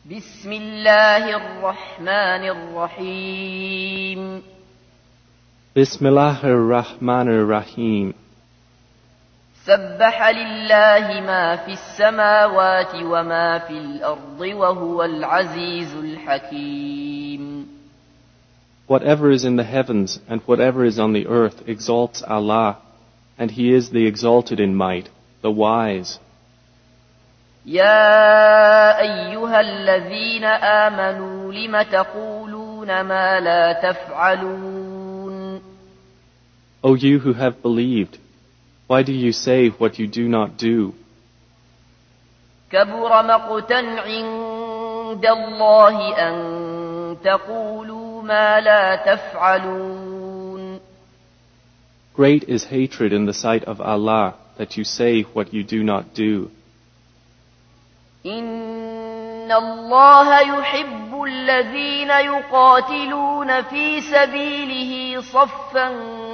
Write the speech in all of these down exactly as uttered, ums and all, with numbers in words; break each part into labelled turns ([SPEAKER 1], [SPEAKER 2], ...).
[SPEAKER 1] بسم الله الرحمن الرحيم
[SPEAKER 2] بسم الله الرحمن الرحيم
[SPEAKER 1] سبح لله ما في السماوات وما في الأرض وهو العزيز الحكيم.
[SPEAKER 2] Whatever is in the heavens and whatever is on the earth exalts Allah, and He is the exalted in might, the wise.
[SPEAKER 1] يا أيها الذين آمنوا لم تقولون ما لا تفعلون.
[SPEAKER 2] O you who have believed, why do you say what you do not do?
[SPEAKER 1] كبر مقتا عند الله أن تقولوا ما لا تفعلون.
[SPEAKER 2] Great is hatred in the sight of Allah that you say what you do not do.
[SPEAKER 1] إن الله يحب الذين يقاتلون في سبيله صفا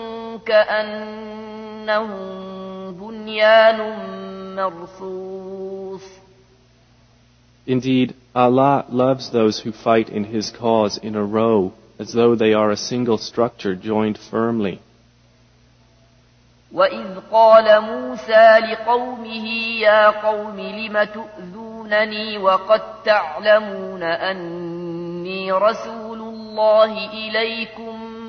[SPEAKER 1] كأنهم بنيان مرصوص.
[SPEAKER 2] Indeed, Allah loves those who fight in His cause in a row, as though they are a single structure joined firmly.
[SPEAKER 1] وَإِذْ قَالَ مُوسَى لِقَوْمِهِ يَا قَوْمِ لِمَ تُؤْذُونَنِي وَقَدْ تَعْلَمُونَ أَنِّي رَسُولُ اللَّهِ إِلَيْكُمْ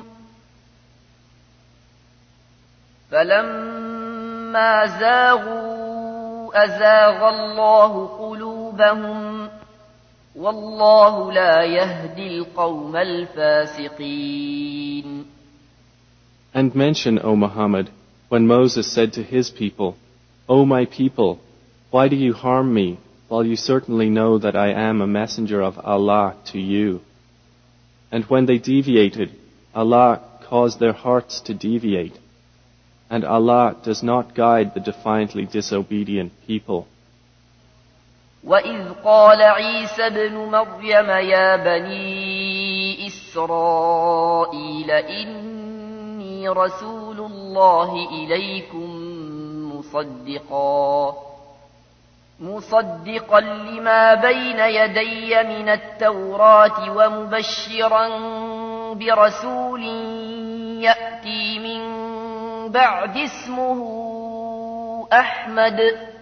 [SPEAKER 1] فَلَمَّا زَاغُوا أَزَاغَ اللَّهُ قُلُوبَهُمْ وَاللَّهُ لَا يَهْدِي الْقَوْمَ الْفَاسِقِينَ.
[SPEAKER 2] And mention, O Muhammad, when Moses said to his people, O my people, why do you harm me, while you certainly know that I am a messenger of Allah to you? And when they deviated, Allah caused their hearts to deviate. And Allah does not guide the defiantly disobedient people.
[SPEAKER 1] وَإِذْ قَالَ عِيسَى ابْنُ مَرْيَمَ يَا بَنِي إِسْرَائِيلَ إِنِّي رَسُولُ اللَّهِ إِلَيْكُمْ مُصَدِّقًا مُصَدِّقًا لِمَا بَيْنَ يَدَيَّ مِنَ التَّوْرَاةِ وَمُبَشِّرًا بِرَسُولٍ يَأْتِي مِن بعد اسمه أحمد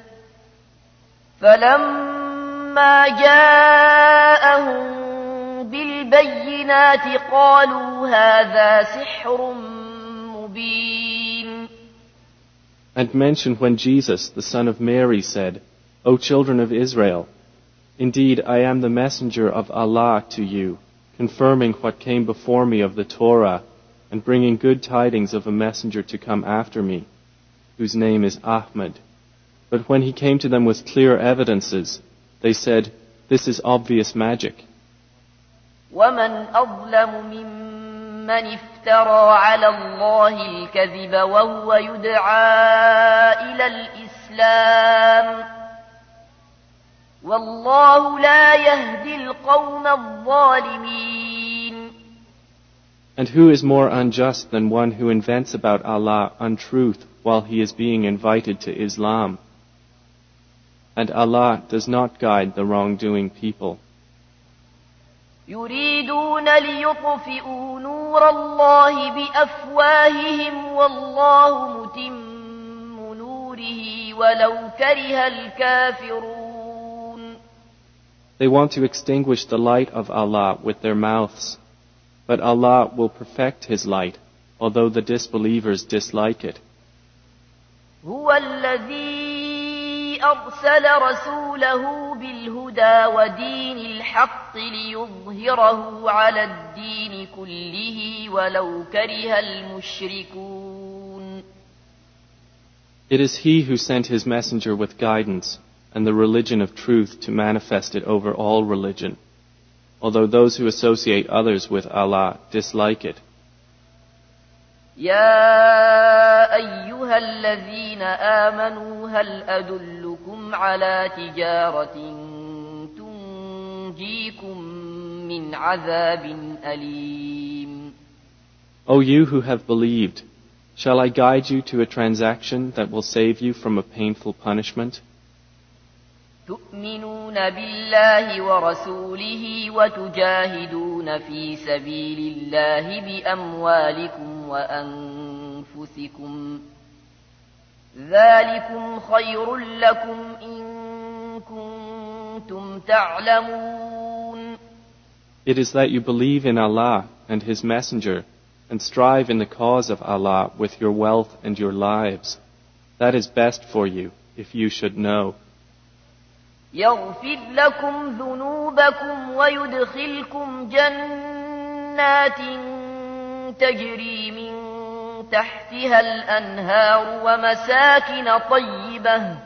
[SPEAKER 1] فلما جاءهم بالبينات قالوا هذا سحر مبين.
[SPEAKER 2] And mention when Jesus, the son of Mary, said, O children of Israel, indeed I am the messenger of Allah to you, confirming what came before me of the Torah, and bringing good tidings of a messenger to come after me, whose name is Ahmad. But when he came to them with clear evidences, they said, this is obvious magic.
[SPEAKER 1] وَمَنْ أَظْلَمُ مِمَّنِ افْتَرَى عَلَى اللَّهِ الْكَذِبَ وَهُوَ يُدْعَى إِلَى الْإِسْلَامِ وَاللَّهُ لَا يَهْدِي الْقَوْمَ الظَّالِمِينَ.
[SPEAKER 2] And who is more unjust than one who invents about Allah untruth while he is being invited to Islam? And Allah does not guide the wrongdoing people.
[SPEAKER 1] يريدون ليطفئوا نور الله بأفواههم والله متم نوره ولو كره الكافرون.
[SPEAKER 2] They want to extinguish the light of Allah with their mouths, but Allah will perfect His light, although the disbelievers dislike it.
[SPEAKER 1] هو الذي أرسل رسوله بالهدى ودين الحق ليظهره على الدين كله ولو كره المشركون.
[SPEAKER 2] It is He who sent His messenger with guidance and the religion of truth to manifest it over all religion, although those who associate others with Allah dislike it.
[SPEAKER 1] يا أيها الذين آمنوا هل أدلكم على تجارة تنجيكم من عذاب أليم.
[SPEAKER 2] O you who have believed, shall I guide you to a transaction that will save you from a painful punishment?
[SPEAKER 1] تؤمنون بالله ورسوله وتجاهدون في سبيل الله بأموالكم وأنفسكم ذلكم خير لكم إن كنتم تعلمون.
[SPEAKER 2] It is that you believe in Allah and His Messenger and strive in the cause of Allah with your wealth and your lives. That is best for you if you should know.
[SPEAKER 1] يغفر لكم ذنوبكم ويدخلكم جنات تجري من تحتها الأنهار ومساكن طيبة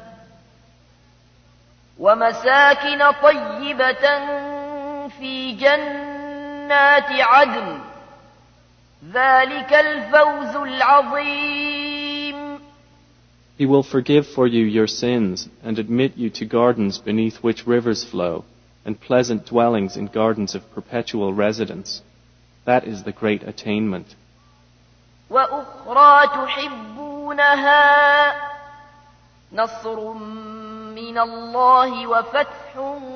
[SPEAKER 1] ومساكن طيبة في جنات عدن ذلك الفوز العظيم.
[SPEAKER 2] He will forgive for you your sins and admit you to gardens beneath which rivers flow and pleasant dwellings in gardens of perpetual residence. That is the great attainment.
[SPEAKER 1] وأخرى تحبونها نصر من الله وفتح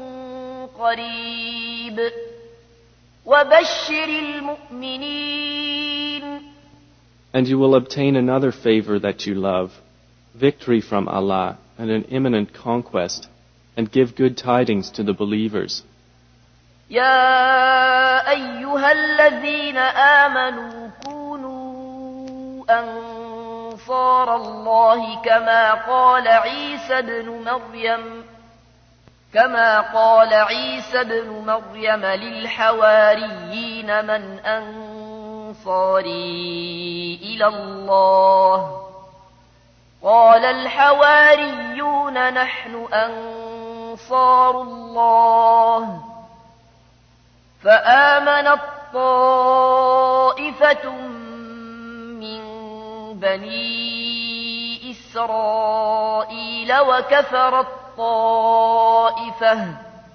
[SPEAKER 1] قريب وبشر المؤمنين.
[SPEAKER 2] And you will obtain another favor that you love, victory from Allah and an imminent conquest, and give good tidings to the believers.
[SPEAKER 1] يا أيها الذين آمنوا كونوا أنصار الله كما قال عيسى ابن مريم كما قال عيسى ابن مريم للحواريين من أنصاري إلى الله قال الحواريون نحن أنصار الله فآمنت طائفة من بني إسرائيل وكفرت طائفة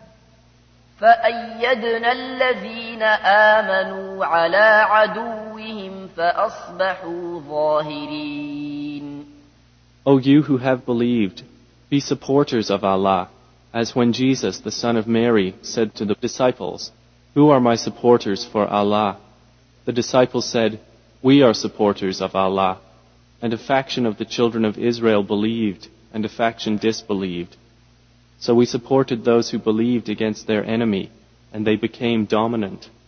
[SPEAKER 1] فأيدنا الذين آمنوا على عدوهم فأصبحوا ظاهرين.
[SPEAKER 2] O you who have believed, be supporters of Allah, as when Jesus, the son of Mary, said to the disciples, "Who are my supporters for Allah?" The disciples said, "We are supporters of Allah." And a faction of the children of Israel believed, and a faction disbelieved. So we supported those who believed against their enemy, and they became dominant.